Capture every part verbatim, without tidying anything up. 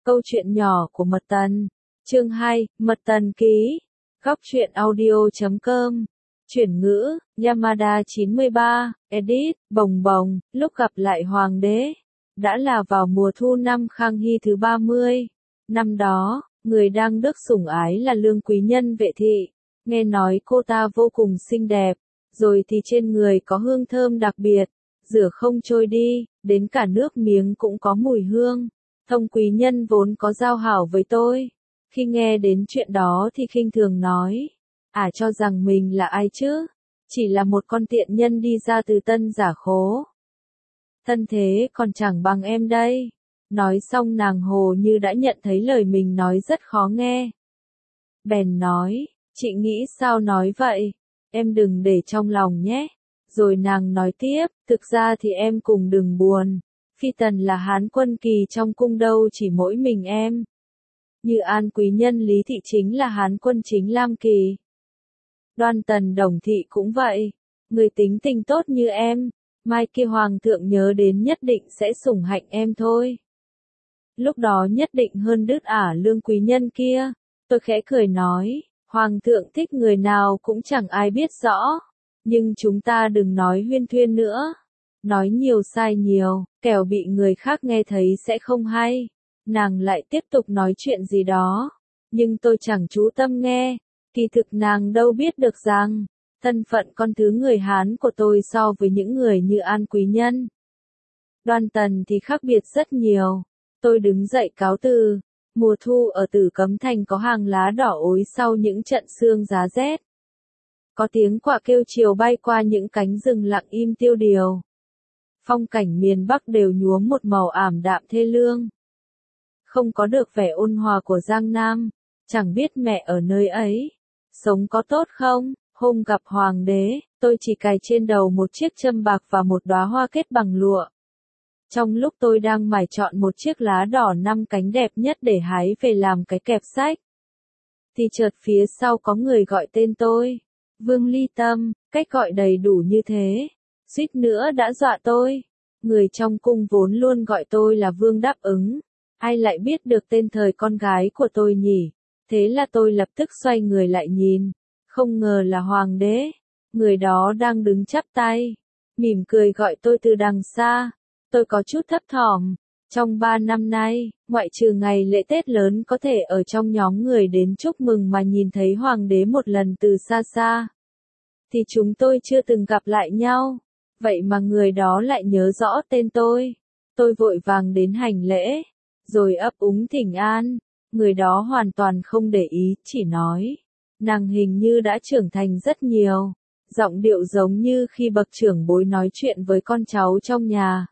Câu chuyện nhỏ của Mật Tần. Chương hai, Mật Tần ký. Góc truyện audio chấm com. Chuyển ngữ, Yamada chín mươi ba, edit, bồng bồng, lúc gặp lại hoàng đế. Đã là vào mùa thu năm Khang Hy thứ ba mươi. Năm đó, người đang được sủng ái là Lương Quý Nhân Vệ Thị. Nghe nói cô ta vô cùng xinh đẹp, rồi thì trên người có hương thơm đặc biệt, rửa không trôi đi, đến cả nước miếng cũng có mùi hương. Thông Quý Nhân vốn có giao hảo với tôi. Khi nghe đến chuyện đó thì khinh thường nói, à cho rằng mình là ai chứ? Chỉ là một con tiện nhân đi ra từ Tân Giả Khố. Thân thế còn chẳng bằng em đây. Nói xong nàng hồ như đã nhận thấy lời mình nói rất khó nghe. Bèn nói, chị nghĩ sao nói vậy? Em đừng để trong lòng nhé. Rồi nàng nói tiếp, thực ra thì em cùng đừng buồn. Phi tần là Hán quân kỳ trong cung đâu chỉ mỗi mình em. Như An Quý Nhân Lý Thị chính là Hán quân chính Lam Kỳ. Đoan Tần Đồng Thị cũng vậy. Người tính tình tốt như em, mai kia hoàng thượng nhớ đến nhất định sẽ sủng hạnh em thôi. Lúc đó nhất định hơn đứt ả Lương Quý Nhân kia. Tôi khẽ cười nói, hoàng thượng thích người nào cũng chẳng ai biết rõ. Nhưng chúng ta đừng nói huyên thuyên nữa. Nói nhiều sai nhiều, kẻo bị người khác nghe thấy sẽ không hay. Nàng lại tiếp tục nói chuyện gì đó. Nhưng tôi chẳng chú tâm nghe. Kỳ thực nàng đâu biết được rằng, thân phận con thứ người Hán của tôi so với những người như An Quý Nhân, Đoan Tần thì khác biệt rất nhiều. Tôi đứng dậy cáo từ. Mùa thu ở Tử Cấm Thành có hàng lá đỏ ối sau những trận sương giá rét. Có tiếng quạ kêu chiều bay qua những cánh rừng lặng im tiêu điều. Phong cảnh miền Bắc đều nhuốm một màu ảm đạm thê lương. Không có được vẻ ôn hòa của Giang Nam. Chẳng biết mẹ ở nơi ấy sống có tốt không? Hôm gặp hoàng đế, tôi chỉ cài trên đầu một chiếc châm bạc và một đóa hoa kết bằng lụa. Trong lúc tôi đang mải chọn một chiếc lá đỏ năm cánh đẹp nhất để hái về làm cái kẹp sách, thì chợt phía sau có người gọi tên tôi. Vương Ly Tâm, cách gọi đầy đủ như thế, suýt nữa đã dọa tôi. Người trong cung vốn luôn gọi tôi là Vương Đáp Ứng. Ai lại biết được tên thời con gái của tôi nhỉ? Thế là tôi lập tức xoay người lại nhìn. Không ngờ là hoàng đế. Người đó đang đứng chắp tay, mỉm cười gọi tôi từ đằng xa. Tôi có chút thấp thỏm. Trong ba năm nay, ngoại trừ ngày lễ Tết lớn có thể ở trong nhóm người đến chúc mừng mà nhìn thấy hoàng đế một lần từ xa xa, thì chúng tôi chưa từng gặp lại nhau. Vậy mà người đó lại nhớ rõ tên tôi. Tôi vội vàng đến hành lễ, rồi ấp úng thỉnh an. Người đó hoàn toàn không để ý, chỉ nói, nàng hình như đã trưởng thành rất nhiều. Giọng điệu giống như khi bậc trưởng bối nói chuyện với con cháu trong nhà.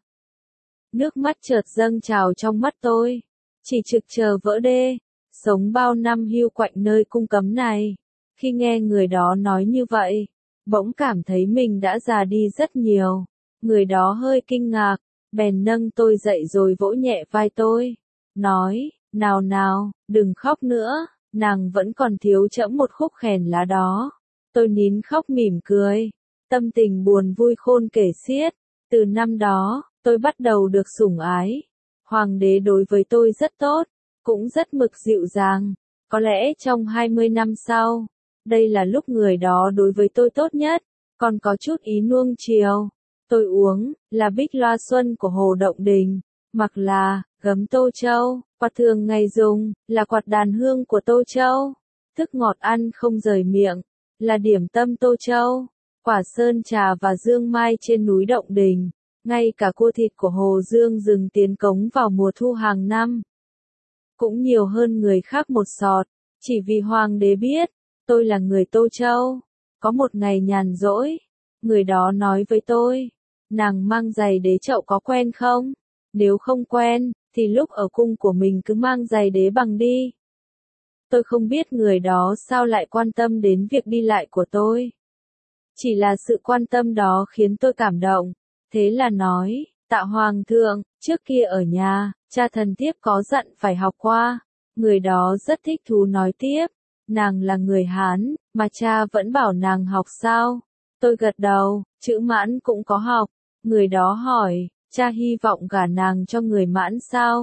Nước mắt chợt dâng trào trong mắt tôi. Chỉ trực chờ vỡ đê. Sống bao năm hiu quạnh nơi cung cấm này. Khi nghe người đó nói như vậy, bỗng cảm thấy mình đã già đi rất nhiều. Người đó hơi kinh ngạc, bèn nâng tôi dậy rồi vỗ nhẹ vai tôi. Nói, nào nào, đừng khóc nữa, nàng vẫn còn thiếu trẫm một khúc khèn lá đó. Tôi nín khóc mỉm cười. Tâm tình buồn vui khôn kể xiết. Từ năm đó, tôi bắt đầu được sủng ái. Hoàng đế đối với tôi rất tốt, cũng rất mực dịu dàng. Có lẽ trong hai mươi năm sau, đây là lúc người đó đối với tôi tốt nhất. Còn có chút ý nuông chiều. Tôi uống, là bích loa xuân của Hồ Động Đình. Mặc là, gấm Tô Châu. Quạt thường ngày dùng, là quạt đàn hương của Tô Châu. Thức ngọt ăn không rời miệng, là điểm tâm Tô Châu. Quả sơn trà và dương mai trên núi Động Đình. Ngay cả cua thịt của Hồ Dương rừng tiến cống vào mùa thu hàng năm, cũng nhiều hơn người khác một sọt. Chỉ vì hoàng đế biết, tôi là người Tô Châu. Có một ngày nhàn rỗi, người đó nói với tôi, nàng mang giày đế chậu có quen không? Nếu không quen, thì lúc ở cung của mình cứ mang giày đế bằng đi. Tôi không biết người đó sao lại quan tâm đến việc đi lại của tôi. Chỉ là sự quan tâm đó khiến tôi cảm động. Thế là nói, tạ hoàng thượng, trước kia ở nhà, cha thần thiếp có dặn phải học qua. Người đó rất thích thú nói tiếp, nàng là người Hán, mà cha vẫn bảo nàng học sao? Tôi gật đầu, chữ Mãn cũng có học. Người đó hỏi, cha hy vọng gả nàng cho người Mãn sao?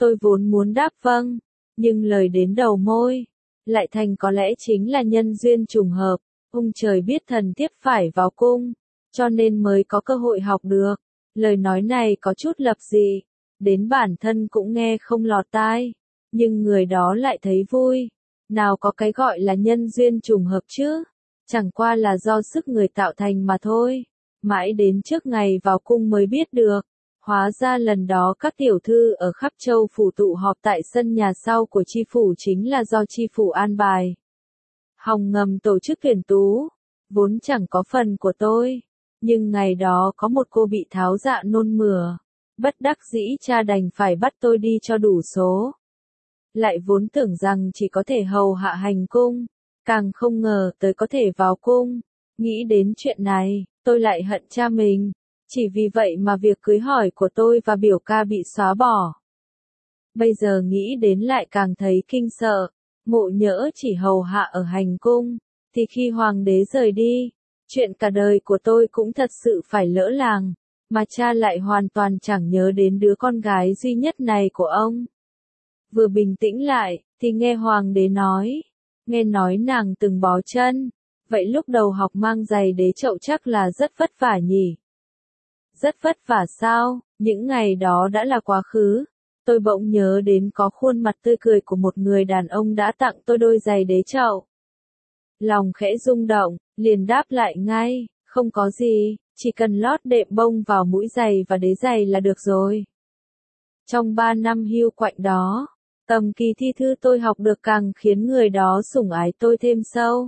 Tôi vốn muốn đáp vâng, nhưng lời đến đầu môi, lại thành có lẽ chính là nhân duyên trùng hợp, ông trời biết thần thiếp phải vào cung, cho nên mới có cơ hội học được. Lời nói này có chút lập dị, đến bản thân cũng nghe không lọt tai, nhưng người đó lại thấy vui. Nào có cái gọi là nhân duyên trùng hợp chứ, chẳng qua là do sức người tạo thành mà thôi. Mãi đến trước ngày vào cung mới biết được, hóa ra lần đó các tiểu thư ở khắp châu phủ tụ họp tại sân nhà sau của chi phủ chính là do chi phủ an bài. Hòng ngầm tổ chức tuyển tú, vốn chẳng có phần của tôi, nhưng ngày đó có một cô bị tháo dạ nôn mửa, bất đắc dĩ cha đành phải bắt tôi đi cho đủ số. Lại vốn tưởng rằng chỉ có thể hầu hạ hành cung, càng không ngờ tới có thể vào cung. Nghĩ đến chuyện này, tôi lại hận cha mình, chỉ vì vậy mà việc cưới hỏi của tôi và biểu ca bị xóa bỏ. Bây giờ nghĩ đến lại càng thấy kinh sợ, ngộ nhỡ chỉ hầu hạ ở hành cung, thì khi hoàng đế rời đi, chuyện cả đời của tôi cũng thật sự phải lỡ làng, mà cha lại hoàn toàn chẳng nhớ đến đứa con gái duy nhất này của ông. Vừa bình tĩnh lại, thì nghe hoàng đế nói, nghe nói nàng từng bó chân, vậy lúc đầu học mang giày đế chậu chắc là rất vất vả nhỉ? Rất vất vả sao? Những ngày đó đã là quá khứ. Tôi bỗng nhớ đến có khuôn mặt tươi cười của một người đàn ông đã tặng tôi đôi giày đế chậu. Lòng khẽ rung động, liền đáp lại ngay, không có gì, chỉ cần lót đệm bông vào mũi giày và đế giày là được rồi. Trong ba năm hưu quạnh đó, tầm kỳ thi thư tôi học được càng khiến người đó sủng ái tôi thêm sâu.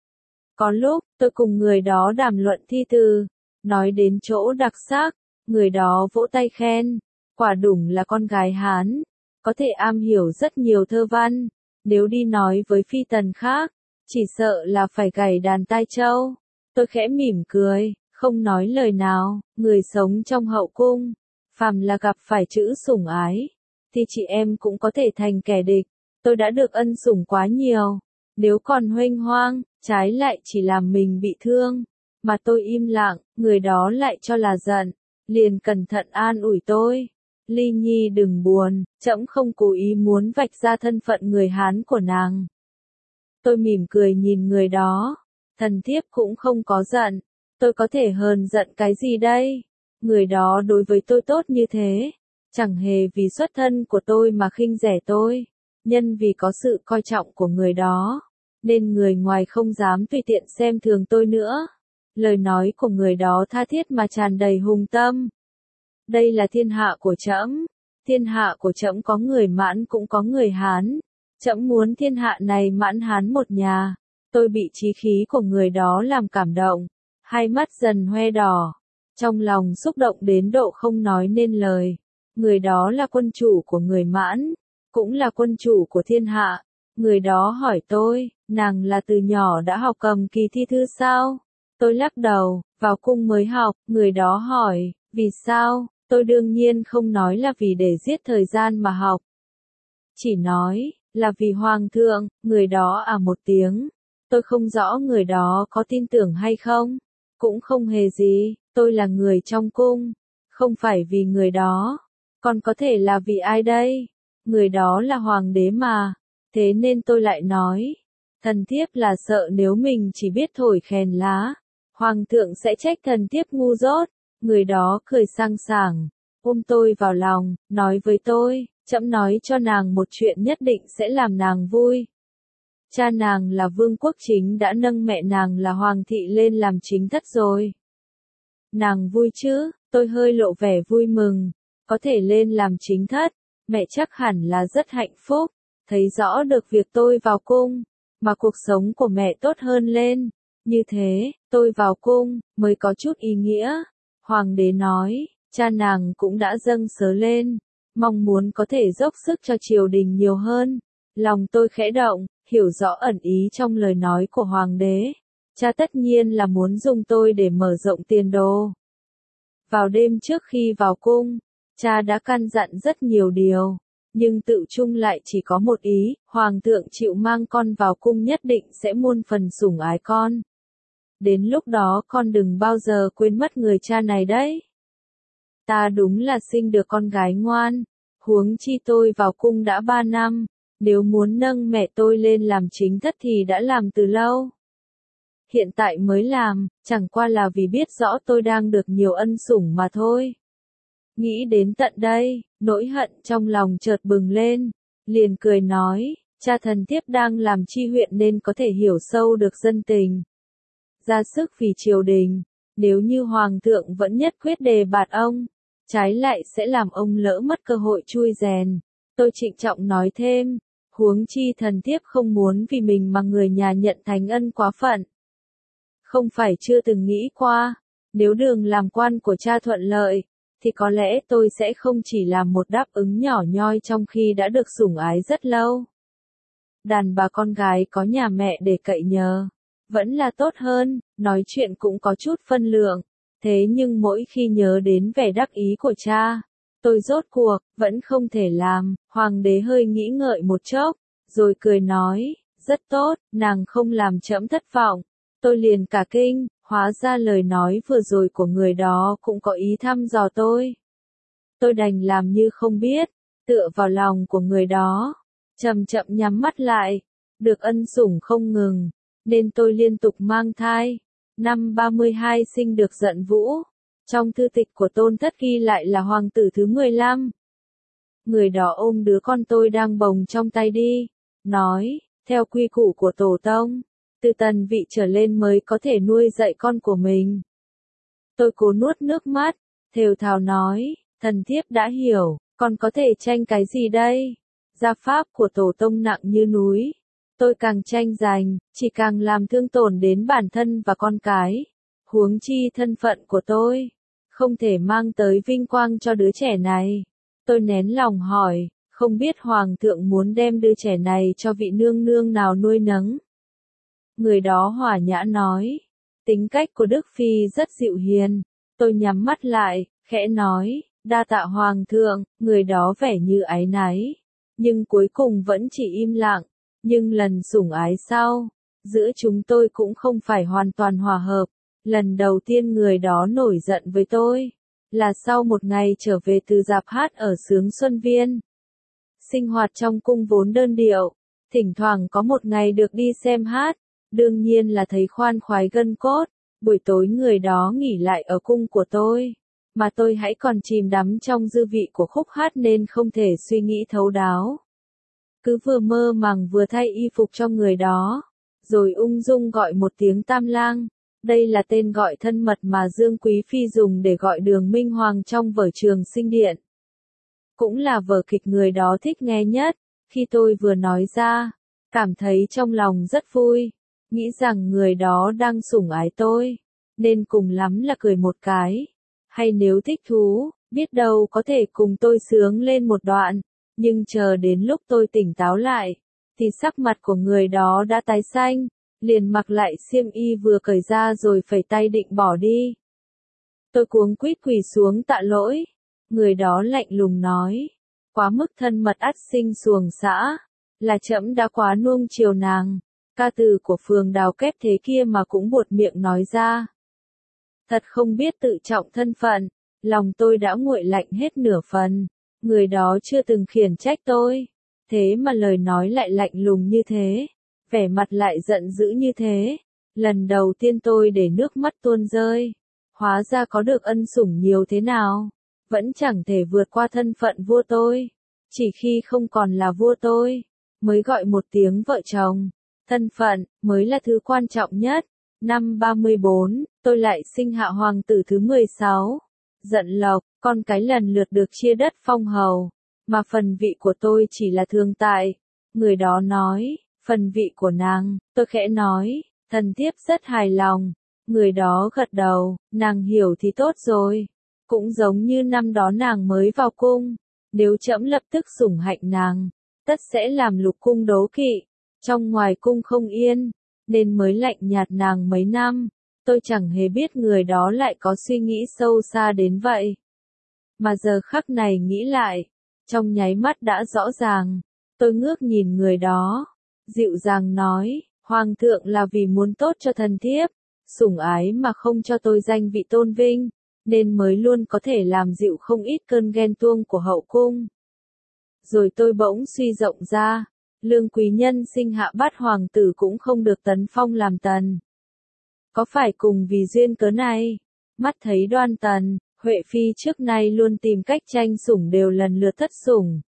Có lúc, tôi cùng người đó đàm luận thi từ, nói đến chỗ đặc sắc, người đó vỗ tay khen, quả đúng là con gái Hán, có thể am hiểu rất nhiều thơ văn, nếu đi nói với phi tần khác, chỉ sợ là phải gảy đàn tai trâu. Tôi khẽ mỉm cười, không nói lời nào, người sống trong hậu cung, phàm là gặp phải chữ sủng ái, thì chị em cũng có thể thành kẻ địch. Tôi đã được ân sủng quá nhiều, nếu còn huênh hoang, trái lại chỉ làm mình bị thương. Mà tôi im lặng, người đó lại cho là giận, liền cẩn thận an ủi tôi. Ly Nhi đừng buồn, trẫm không cố ý muốn vạch ra thân phận người Hán của nàng. Tôi mỉm cười nhìn người đó, thần thiếp cũng không có giận, tôi có thể hờn giận cái gì đây? Người đó đối với tôi tốt như thế, chẳng hề vì xuất thân của tôi mà khinh rẻ tôi, nhân vì có sự coi trọng của người đó, nên người ngoài không dám tùy tiện xem thường tôi nữa. Lời nói của người đó tha thiết mà tràn đầy hùng tâm. Đây là thiên hạ của trẫm, thiên hạ của trẫm có người Mãn cũng có người Hán. Trẫm muốn thiên hạ này Mãn Hán một nhà. Tôi bị chí khí của người đó làm cảm động, hai mắt dần hoe đỏ, trong lòng xúc động đến độ không nói nên lời. Người đó là quân chủ của người Mãn, cũng là quân chủ của thiên hạ. Người đó hỏi tôi, nàng là từ nhỏ đã học cầm kỳ thi thư sao? Tôi lắc đầu, vào cung mới học. Người đó hỏi, vì sao? Tôi đương nhiên không nói là vì để giết thời gian mà học. Chỉ nói, là vì hoàng thượng. Người đó à một tiếng. Tôi không rõ người đó có tin tưởng hay không. Cũng không hề gì, tôi là người trong cung. Không phải vì người đó. Còn có thể là vì ai đây? Người đó là hoàng đế mà. Thế nên tôi lại nói, thần thiếp là sợ nếu mình chỉ biết thổi khèn lá, hoàng thượng sẽ trách thần thiếp ngu dốt. Người đó cười sang sảng, ôm tôi vào lòng, nói với tôi, trẫm nói cho nàng một chuyện nhất định sẽ làm nàng vui. Cha nàng là vương quốc chính đã nâng mẹ nàng là hoàng thị lên làm chính thất rồi. Nàng vui chứ? Tôi hơi lộ vẻ vui mừng, có thể lên làm chính thất, mẹ chắc hẳn là rất hạnh phúc. Thấy rõ được việc tôi vào cung, mà cuộc sống của mẹ tốt hơn lên. Như thế, tôi vào cung, mới có chút ý nghĩa. Hoàng đế nói, cha nàng cũng đã dâng sớ lên, mong muốn có thể dốc sức cho triều đình nhiều hơn. Lòng tôi khẽ động, hiểu rõ ẩn ý trong lời nói của hoàng đế. Cha tất nhiên là muốn dùng tôi để mở rộng tiền đồ. Vào đêm trước khi vào cung, cha đã căn dặn rất nhiều điều. Nhưng tự chung lại chỉ có một ý, hoàng thượng chịu mang con vào cung nhất định sẽ muôn phần sủng ái con. Đến lúc đó con đừng bao giờ quên mất người cha này đấy. Ta đúng là sinh được con gái ngoan, Huống chi tôi vào cung đã ba năm, nếu muốn nâng mẹ tôi lên làm chính thất thì đã làm từ lâu. Hiện tại mới làm, chẳng qua là vì biết rõ tôi đang được nhiều ân sủng mà thôi. Nghĩ đến tận đây, nỗi hận trong lòng chợt bừng lên, liền cười nói, cha thần thiếp đang làm chi huyện nên có thể hiểu sâu được dân tình. Ra sức vì triều đình, nếu như hoàng thượng vẫn nhất quyết đề bạt ông, trái lại sẽ làm ông lỡ mất cơ hội chui rèn. Tôi trịnh trọng nói thêm, huống chi thần thiếp không muốn vì mình mà người nhà nhận thành ân quá phận. Không phải chưa từng nghĩ qua, nếu đường làm quan của cha thuận lợi, thì có lẽ tôi sẽ không chỉ làm một đáp ứng nhỏ nhoi trong khi đã được sủng ái rất lâu. Đàn bà con gái có nhà mẹ để cậy nhờ, vẫn là tốt hơn, nói chuyện cũng có chút phân lượng. Thế nhưng mỗi khi nhớ đến vẻ đắc ý của cha, tôi rốt cuộc, vẫn không thể làm. Hoàng đế hơi nghĩ ngợi một chốc, rồi cười nói, rất tốt, nàng không làm trẫm thất vọng. Tôi liền cả kinh, hóa ra lời nói vừa rồi của người đó cũng có ý thăm dò tôi. Tôi đành làm như không biết, tựa vào lòng của người đó, chậm chậm nhắm mắt lại, được ân sủng không ngừng, nên tôi liên tục mang thai. Năm ba mươi hai sinh được Dận Vũ, trong thư tịch của Tôn Thất ghi lại là hoàng tử thứ mười lăm. Người đó ôm đứa con tôi đang bồng trong tay đi, nói, theo quy củ của tổ tông, từ tần vị trở lên mới có thể nuôi dạy con của mình. Tôi cố nuốt nước mắt, thều thào nói, thần thiếp đã hiểu, con có thể tranh cái gì đây? Gia pháp của tổ tông nặng như núi. Tôi càng tranh giành, chỉ càng làm thương tổn đến bản thân và con cái. Huống chi thân phận của tôi, không thể mang tới vinh quang cho đứa trẻ này. Tôi nén lòng hỏi, không biết hoàng thượng muốn đem đứa trẻ này cho vị nương nương nào nuôi nấng. Người đó hòa nhã nói, tính cách của Đức Phi rất dịu hiền. Tôi nhắm mắt lại, khẽ nói, đa tạ hoàng thượng. Người đó vẻ như áy náy, nhưng cuối cùng vẫn chỉ im lặng. Nhưng lần sủng ái sau, giữa chúng tôi cũng không phải hoàn toàn hòa hợp. Lần đầu tiên người đó nổi giận với tôi, là sau một ngày trở về từ dạp hát ở Sướng Xuân Viên. Sinh hoạt trong cung vốn đơn điệu, thỉnh thoảng có một ngày được đi xem hát, đương nhiên là thấy khoan khoái gân cốt. Buổi tối người đó nghỉ lại ở cung của tôi, mà tôi hãy còn chìm đắm trong dư vị của khúc hát nên không thể suy nghĩ thấu đáo. Cứ vừa mơ màng vừa thay y phục cho người đó, rồi ung dung gọi một tiếng Tam Lang. Đây là tên gọi thân mật mà Dương Quý Phi dùng để gọi Đường Minh Hoàng trong vở Trường Sinh Điện. Cũng là vở kịch người đó thích nghe nhất. Khi tôi vừa nói ra, cảm thấy trong lòng rất vui, nghĩ rằng người đó đang sủng ái tôi, nên cùng lắm là cười một cái. Hay nếu thích thú, biết đâu có thể cùng tôi sướng lên một đoạn. Nhưng chờ đến lúc tôi tỉnh táo lại, thì sắc mặt của người đó đã tái xanh, liền mặc lại xiêm y vừa cởi ra rồi phẩy tay định bỏ đi. Tôi cuống quýt quỳ xuống tạ lỗi. Người đó lạnh lùng nói, quá mức thân mật ắt sinh xuồng xã, là trẫm đã quá nuông chiều nàng. Ca từ của phường Đào Kép thế kia mà cũng buột miệng nói ra. Thật không biết tự trọng thân phận, lòng tôi đã nguội lạnh hết nửa phần. Người đó chưa từng khiển trách tôi, thế mà lời nói lại lạnh lùng như thế, vẻ mặt lại giận dữ như thế. Lần đầu tiên tôi để nước mắt tuôn rơi, hóa ra có được ân sủng nhiều thế nào, vẫn chẳng thể vượt qua thân phận vua tôi. Chỉ khi không còn là vua tôi, mới gọi một tiếng vợ chồng, thân phận mới là thứ quan trọng nhất. Năm ba mươi bốn, tôi lại sinh hạ hoàng tử thứ mười sáu. Dận Lộc, con cái lần lượt được chia đất phong hầu, mà phần vị của tôi chỉ là thường tại. Người đó nói, phần vị của nàng. Tôi khẽ nói, thần thiếp rất hài lòng. Người đó gật đầu, nàng hiểu thì tốt rồi. Cũng giống như năm đó nàng mới vào cung, nếu trẫm lập tức sủng hạnh nàng, tất sẽ làm lục cung đố kỵ, trong ngoài cung không yên, nên mới lạnh nhạt nàng mấy năm. Tôi chẳng hề biết người đó lại có suy nghĩ sâu xa đến vậy. Mà giờ khắc này nghĩ lại, trong nháy mắt đã rõ ràng. Tôi ngước nhìn người đó, dịu dàng nói, Hoàng thượng là vì muốn tốt cho thần thiếp, sủng ái mà không cho tôi danh vị tôn vinh, nên mới luôn có thể làm dịu không ít cơn ghen tuông của hậu cung. Rồi tôi bỗng suy rộng ra, Lương quý nhân sinh hạ bát hoàng tử cũng không được tấn phong làm tần. Có phải cùng vì duyên cớ này? Mắt thấy Đoan Tần, Huệ Phi trước nay luôn tìm cách tranh sủng đều lần lượt thất sủng.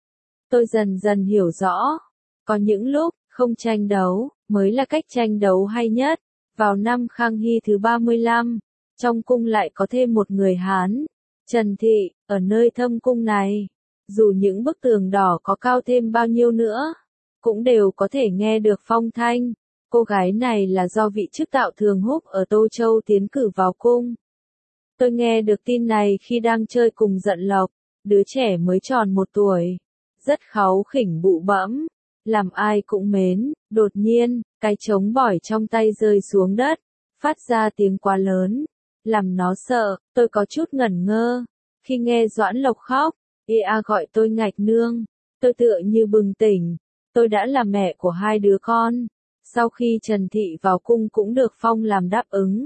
Tôi dần dần hiểu rõ, có những lúc, không tranh đấu, mới là cách tranh đấu hay nhất. Vào năm Khang Hy thứ ba mươi lăm, trong cung lại có thêm một người Hán, Trần Thị, ở nơi thâm cung này. Dù những bức tường đỏ có cao thêm bao nhiêu nữa, cũng đều có thể nghe được phong thanh. Cô gái này là do vị chức tạo Thường Húc ở Tô Châu tiến cử vào cung. Tôi nghe được tin này khi đang chơi cùng Dận Lộc, đứa trẻ mới tròn một tuổi, rất kháu khỉnh bụ bẫm, làm ai cũng mến. Đột nhiên, cái trống bỏi trong tay rơi xuống đất, phát ra tiếng quá lớn, làm nó sợ. Tôi có chút ngẩn ngơ, khi nghe Doãn Lộc khóc, ia gọi tôi Ngạch Nương, tôi tựa như bừng tỉnh, tôi đã là mẹ của hai đứa con. Sau khi Trần Thị vào cung cũng được phong làm đáp ứng.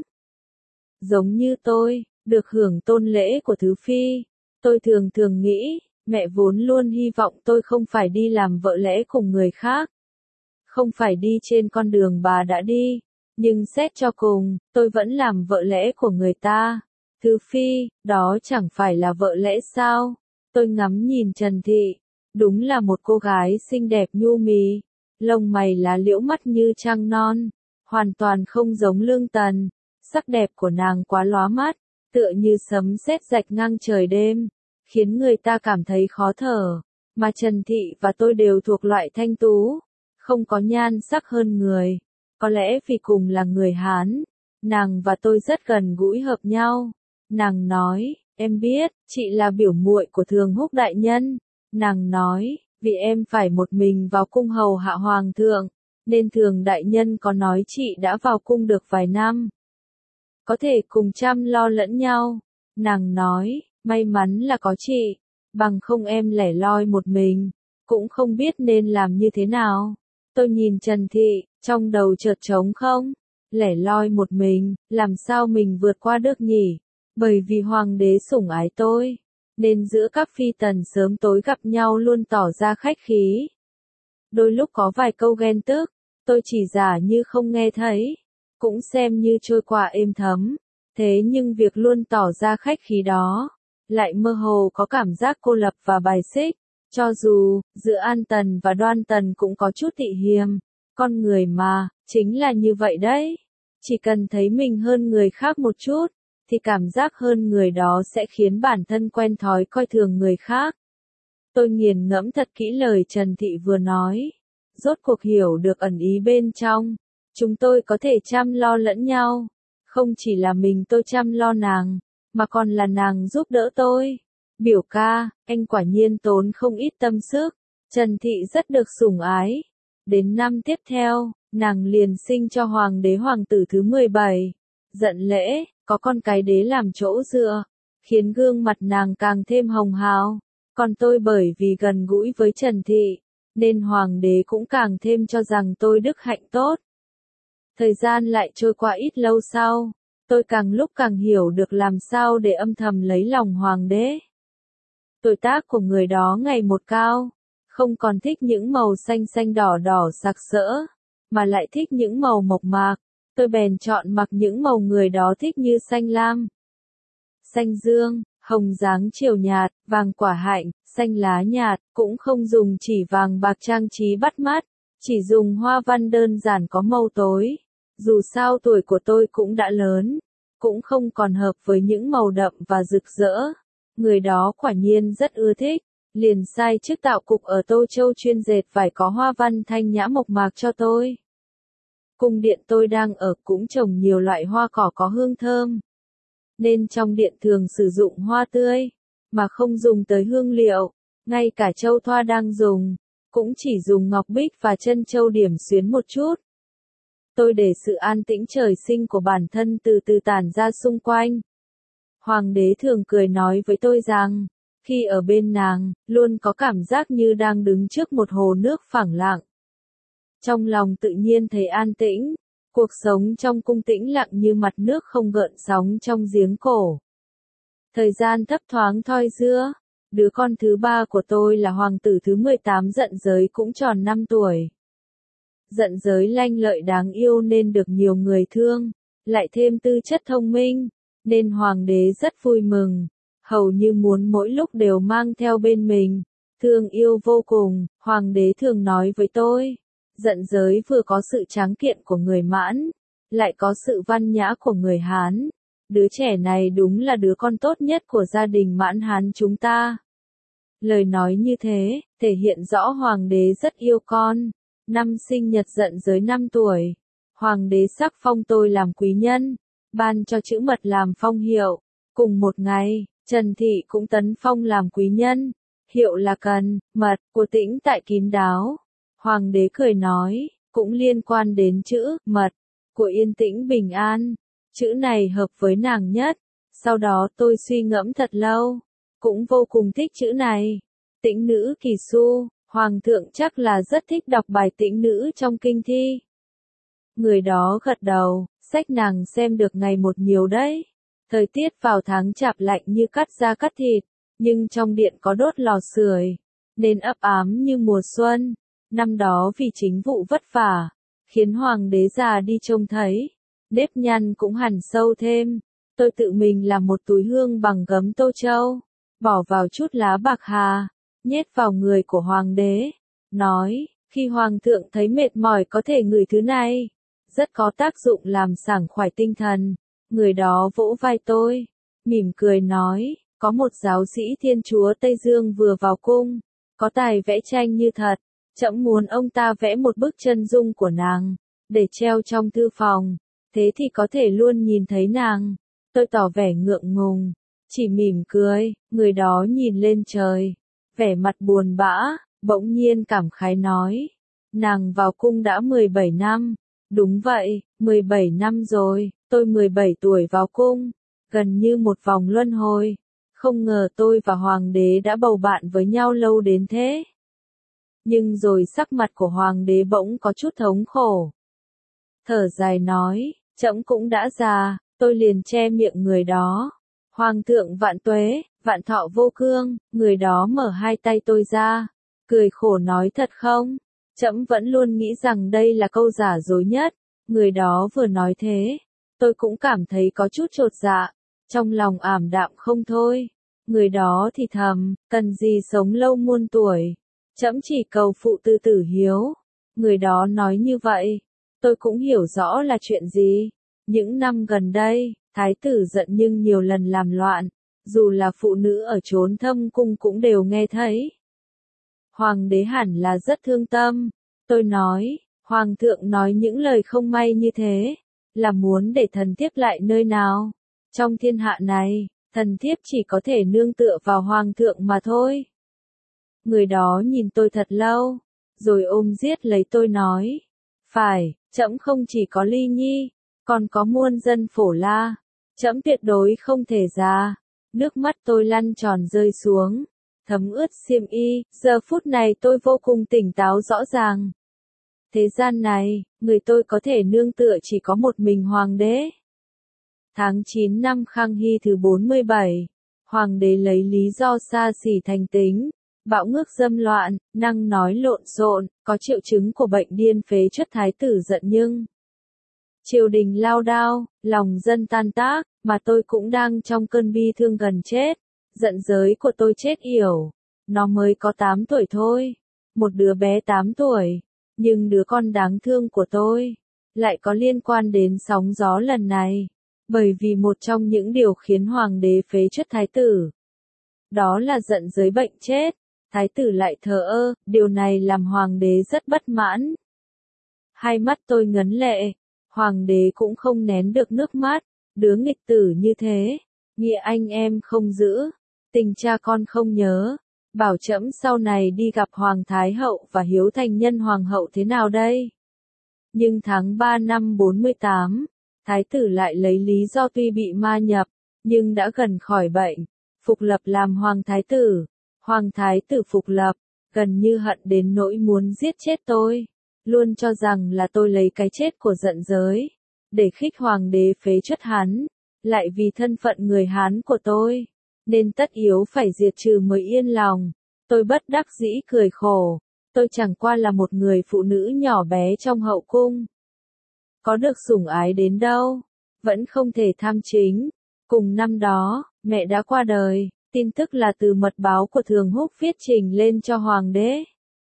Giống như tôi, được hưởng tôn lễ của Thứ Phi, tôi thường thường nghĩ, mẹ vốn luôn hy vọng tôi không phải đi làm vợ lẽ cùng người khác. Không phải đi trên con đường bà đã đi, nhưng xét cho cùng, tôi vẫn làm vợ lẽ của người ta. Thứ Phi, đó chẳng phải là vợ lẽ sao? Tôi ngắm nhìn Trần Thị, đúng là một cô gái xinh đẹp nhu mì, lông mày lá liễu mắt như trăng non, hoàn toàn không giống Lương Tần. Sắc đẹp của nàng quá lóa mắt, tựa như sấm sét rạch ngang trời đêm, khiến người ta cảm thấy khó thở. Mà Trần Thị và tôi đều thuộc loại thanh tú, không có nhan sắc hơn người. Có lẽ vì cùng là người Hán, nàng và tôi rất gần gũi hợp nhau. Nàng nói, em biết, chị là biểu muội của Thường Húc đại nhân. Nàng nói, vì em phải một mình vào cung hầu hạ hoàng thượng, nên Thường đại nhân có nói chị đã vào cung được vài năm, có thể cùng chăm lo lẫn nhau. Nàng nói, may mắn là có chị, bằng không em lẻ loi một mình, cũng không biết nên làm như thế nào. Tôi nhìn Trần Thị, trong đầu chợt trống không, lẻ loi một mình, làm sao mình vượt qua được nhỉ? Bởi vì hoàng đế sủng ái tôi, nên giữa các phi tần sớm tối gặp nhau luôn tỏ ra khách khí. Đôi lúc có vài câu ghen tức, tôi chỉ giả như không nghe thấy, cũng xem như trôi qua êm thấm. Thế nhưng việc luôn tỏ ra khách khí đó, lại mơ hồ có cảm giác cô lập và bài xích. Cho dù, giữa An Tần và Đoan Tần cũng có chút tị hiềm, con người mà, chính là như vậy đấy. Chỉ cần thấy mình hơn người khác một chút, thì cảm giác hơn người đó sẽ khiến bản thân quen thói coi thường người khác. Tôi nghiền ngẫm thật kỹ lời Trần Thị vừa nói, rốt cuộc hiểu được ẩn ý bên trong. Chúng tôi có thể chăm lo lẫn nhau, không chỉ là mình tôi chăm lo nàng, mà còn là nàng giúp đỡ tôi. Biểu ca, anh quả nhiên tốn không ít tâm sức. Trần Thị rất được sủng ái. Đến năm tiếp theo, nàng liền sinh cho hoàng đế hoàng tử thứ mười bảy. Dận lễ, có con cái đế làm chỗ dựa, khiến gương mặt nàng càng thêm hồng hào. Còn tôi bởi vì gần gũi với Trần Thị, nên hoàng đế cũng càng thêm cho rằng tôi đức hạnh tốt. Thời gian lại trôi qua ít lâu sau, tôi càng lúc càng hiểu được làm sao để âm thầm lấy lòng hoàng đế. Tuổi tác của người đó ngày một cao, không còn thích những màu xanh xanh đỏ đỏ sặc sỡ, mà lại thích những màu mộc mạc. Tôi bèn chọn mặc những màu người đó thích như xanh lam, xanh dương, hồng dáng chiều nhạt, vàng quả hạnh, xanh lá nhạt, cũng không dùng chỉ vàng bạc trang trí bắt mắt, chỉ dùng hoa văn đơn giản có màu tối. Dù sao tuổi của tôi cũng đã lớn, cũng không còn hợp với những màu đậm và rực rỡ. Người đó quả nhiên rất ưa thích, liền sai chức tạo cục ở Tô Châu chuyên dệt vải có hoa văn thanh nhã mộc mạc cho tôi. Cung điện tôi đang ở cũng trồng nhiều loại hoa cỏ có hương thơm, nên trong điện thường sử dụng hoa tươi, mà không dùng tới hương liệu. Ngay cả châu thoa đang dùng, cũng chỉ dùng ngọc bích và chân châu điểm xuyến một chút. Tôi để sự an tĩnh trời sinh của bản thân từ từ tản ra xung quanh. Hoàng đế thường cười nói với tôi rằng, khi ở bên nàng, luôn có cảm giác như đang đứng trước một hồ nước phẳng lặng. Trong lòng tự nhiên thấy an tĩnh, cuộc sống trong cung tĩnh lặng như mặt nước không gợn sóng trong giếng cổ. Thời gian thấp thoáng thoi đưa, Đứa con thứ ba của tôi là hoàng tử thứ mười tám Giận Giới cũng tròn năm tuổi. Giận Giới lanh lợi đáng yêu nên được nhiều người thương, lại thêm tư chất thông minh, nên hoàng đế rất vui mừng, hầu như muốn mỗi lúc đều mang theo bên mình, thương yêu vô cùng. Hoàng đế thường nói với tôi, Giận Giới vừa có sự tráng kiện của người Mãn, lại có sự văn nhã của người Hán. Đứa trẻ này đúng là đứa con tốt nhất của gia đình Mãn Hán chúng ta. Lời nói như thế, thể hiện rõ hoàng đế rất yêu con. Năm sinh nhật Giận Giới năm tuổi, hoàng đế sắc phong tôi làm quý nhân, ban cho chữ mật làm phong hiệu. Cùng một ngày, Trần Thị cũng tấn phong làm quý nhân, hiệu là Cần, Mật, của Tĩnh tại kín đáo. Hoàng đế cười nói, cũng liên quan đến chữ Mật, của yên tĩnh bình an. Chữ này hợp với nàng nhất. Sau đó tôi suy ngẫm thật lâu, cũng vô cùng thích chữ này. Tĩnh nữ kỳ su, hoàng thượng chắc là rất thích đọc bài tĩnh nữ trong kinh thi. Người đó gật đầu, sách nàng xem được ngày một nhiều đấy. Thời tiết vào tháng chạp lạnh như cắt da cắt thịt, nhưng trong điện có đốt lò sưởi, nên ấp ám như mùa xuân. Năm đó vì chính vụ vất vả, khiến hoàng đế già đi trông thấy, nếp nhăn cũng hằn sâu thêm. Tôi tự mình làm một túi hương bằng gấm tô châu, bỏ vào chút lá bạc hà, nhét vào người của hoàng đế, nói, khi hoàng thượng thấy mệt mỏi có thể ngửi thứ này, rất có tác dụng làm sảng khoái tinh thần. Người đó vỗ vai tôi, mỉm cười nói, có một giáo sĩ Thiên Chúa Tây Dương vừa vào cung, có tài vẽ tranh như thật, trẫm muốn ông ta vẽ một bức chân dung của nàng, để treo trong thư phòng, thế thì có thể luôn nhìn thấy nàng. Tôi tỏ vẻ ngượng ngùng, chỉ mỉm cười. Người đó nhìn lên trời, vẻ mặt buồn bã, bỗng nhiên cảm khái nói, nàng vào cung đã mười bảy năm. Đúng vậy, mười bảy năm rồi, tôi mười bảy tuổi vào cung, gần như một vòng luân hồi. Không ngờ tôi và hoàng đế đã bầu bạn với nhau lâu đến thế. Nhưng rồi sắc mặt của hoàng đế bỗng có chút thống khổ. Thở dài nói, trẫm cũng đã già. Tôi liền che miệng người đó. Hoàng thượng vạn tuế, vạn thọ vô cương. Người đó mở hai tay tôi ra, cười khổ nói, thật không? Trẫm vẫn luôn nghĩ rằng đây là câu giả dối nhất. Người đó vừa nói thế, tôi cũng cảm thấy có chút chột dạ, trong lòng ảm đạm không thôi. Người đó thì thầm, cần gì sống lâu muôn tuổi, trẫm chỉ cầu phụ tư tử hiếu. Người đó nói như vậy, tôi cũng hiểu rõ là chuyện gì. Những năm gần đây, thái tử giận nhưng nhiều lần làm loạn, dù là phụ nữ ở chốn thâm cung cũng đều nghe thấy. Hoàng đế hẳn là rất thương tâm. Tôi nói, hoàng thượng nói những lời không may như thế, là muốn để thần thiếp lại nơi nào? Trong thiên hạ này, thần thiếp chỉ có thể nương tựa vào hoàng thượng mà thôi. Người đó nhìn tôi thật lâu, rồi ôm giết lấy tôi nói, phải, trẫm không chỉ có Ly Nhi, còn có muôn dân Phổ La, trẫm tuyệt đối không thể già. Nước mắt tôi lăn tròn rơi xuống, thấm ướt xiêm y. Giờ phút này tôi vô cùng tỉnh táo rõ ràng. Thế gian này, người tôi có thể nương tựa chỉ có một mình hoàng đế. Tháng chín năm Khang Hy thứ bốn mươi bảy, hoàng đế lấy lý do xa xỉ thành tính, bạo ngược dâm loạn, năng nói lộn xộn, có triệu chứng của bệnh điên phế truất thái tử giận nhưng. Triều đình lao đao, lòng dân tan tác, mà tôi cũng đang trong cơn bi thương gần chết. Giận giới của tôi chết yểu, nó mới có tám tuổi thôi, một đứa bé tám tuổi, nhưng đứa con đáng thương của tôi lại có liên quan đến sóng gió lần này, bởi vì một trong những điều khiến hoàng đế phế truất thái tử, đó là giận giới bệnh chết, thái tử lại thờ ơ, điều này làm hoàng đế rất bất mãn. Hai mắt tôi ngấn lệ. Hoàng đế cũng không nén được nước mắt, đứa nghịch tử như thế, nghĩa anh em không giữ, tình cha con không nhớ, bảo trẫm sau này đi gặp Hoàng Thái Hậu và hiếu thành nhân Hoàng hậu thế nào đây? Nhưng tháng ba năm bốn mươi tám, Thái tử lại lấy lý do tuy bị ma nhập, nhưng đã gần khỏi bệnh, phục lập làm Hoàng Thái tử. Hoàng Thái tử phục lập, gần như hận đến nỗi muốn giết chết tôi. Luôn cho rằng là tôi lấy cái chết của giận giới, để khích hoàng đế phế truất hắn, lại vì thân phận người Hán của tôi, nên tất yếu phải diệt trừ mới yên lòng. Tôi bất đắc dĩ cười khổ, tôi chẳng qua là một người phụ nữ nhỏ bé trong hậu cung. Có được sủng ái đến đâu, vẫn không thể tham chính. Cùng năm đó, mẹ đã qua đời, tin tức là từ mật báo của Thường Húc viết trình lên cho hoàng đế.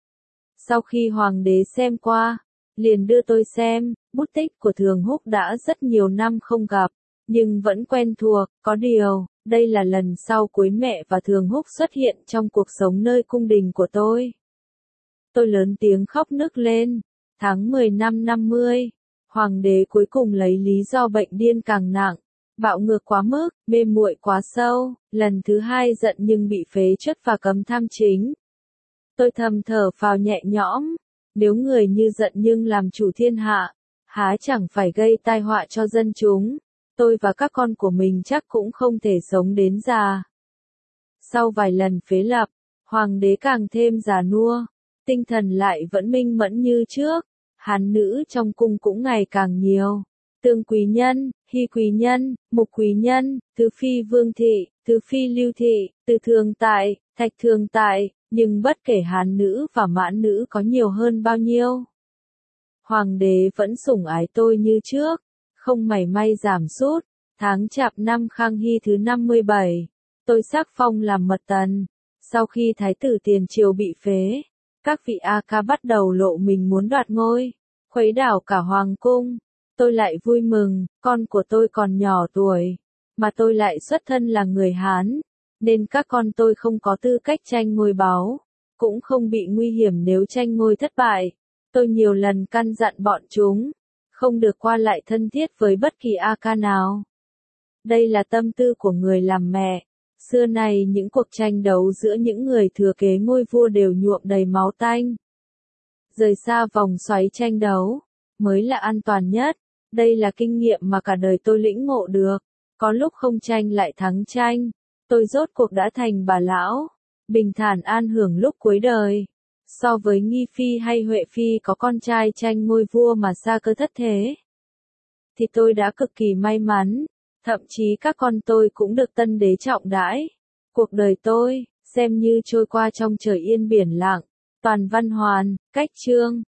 Sau khi hoàng đế xem qua, liền đưa tôi xem, bút tích của Thường Húc đã rất nhiều năm không gặp, nhưng vẫn quen thuộc, có điều, đây là lần sau cuối mẹ và Thường Húc xuất hiện trong cuộc sống nơi cung đình của tôi. Tôi lớn tiếng khóc nức lên, tháng mười năm năm mươi, hoàng đế cuối cùng lấy lý do bệnh điên càng nặng, bạo ngược quá mức, mê muội quá sâu, lần thứ hai giận nhưng bị phế truất và cấm tham chính. Tôi thầm thở phào nhẹ nhõm, nếu người như giận nhưng làm chủ thiên hạ, há chẳng phải gây tai họa cho dân chúng, tôi và các con của mình chắc cũng không thể sống đến già. Sau vài lần phế lập, hoàng đế càng thêm già nua, tinh thần lại vẫn minh mẫn như trước, hán nữ trong cung cũng ngày càng nhiều. Tương quý nhân, hy quý nhân, mục quý nhân, thứ phi vương thị, thứ phi lưu thị, từ thường tại, thạch thường tại, nhưng bất kể hán nữ và mãn nữ có nhiều hơn bao nhiêu. Hoàng đế vẫn sủng ái tôi như trước, không mảy may giảm sút. Tháng chạp năm Khang Hy thứ năm mươi bảy, tôi sắc phong làm mật tần. Sau khi thái tử tiền triều bị phế, các vị A ca bắt đầu lộ mình muốn đoạt ngôi, khuấy đảo cả hoàng cung. Tôi lại vui mừng, con của tôi còn nhỏ tuổi, mà tôi lại xuất thân là người Hán, nên các con tôi không có tư cách tranh ngôi báu, cũng không bị nguy hiểm nếu tranh ngôi thất bại. Tôi nhiều lần căn dặn bọn chúng, không được qua lại thân thiết với bất kỳ A ca nào. Đây là tâm tư của người làm mẹ. Xưa này những cuộc tranh đấu giữa những người thừa kế ngôi vua đều nhuộm đầy máu tanh. Rời xa vòng xoáy tranh đấu, mới là an toàn nhất. Đây là kinh nghiệm mà cả đời tôi lĩnh ngộ được. Có lúc không tranh lại thắng tranh. Tôi rốt cuộc đã thành bà lão, bình thản an hưởng lúc cuối đời. So với Nghi Phi hay Huệ Phi có con trai tranh ngôi vua mà xa cơ thất thế, thì tôi đã cực kỳ may mắn. Thậm chí các con tôi cũng được tân đế trọng đãi. Cuộc đời tôi, xem như trôi qua trong trời yên biển lặng. Toàn văn hoàn, cách chương.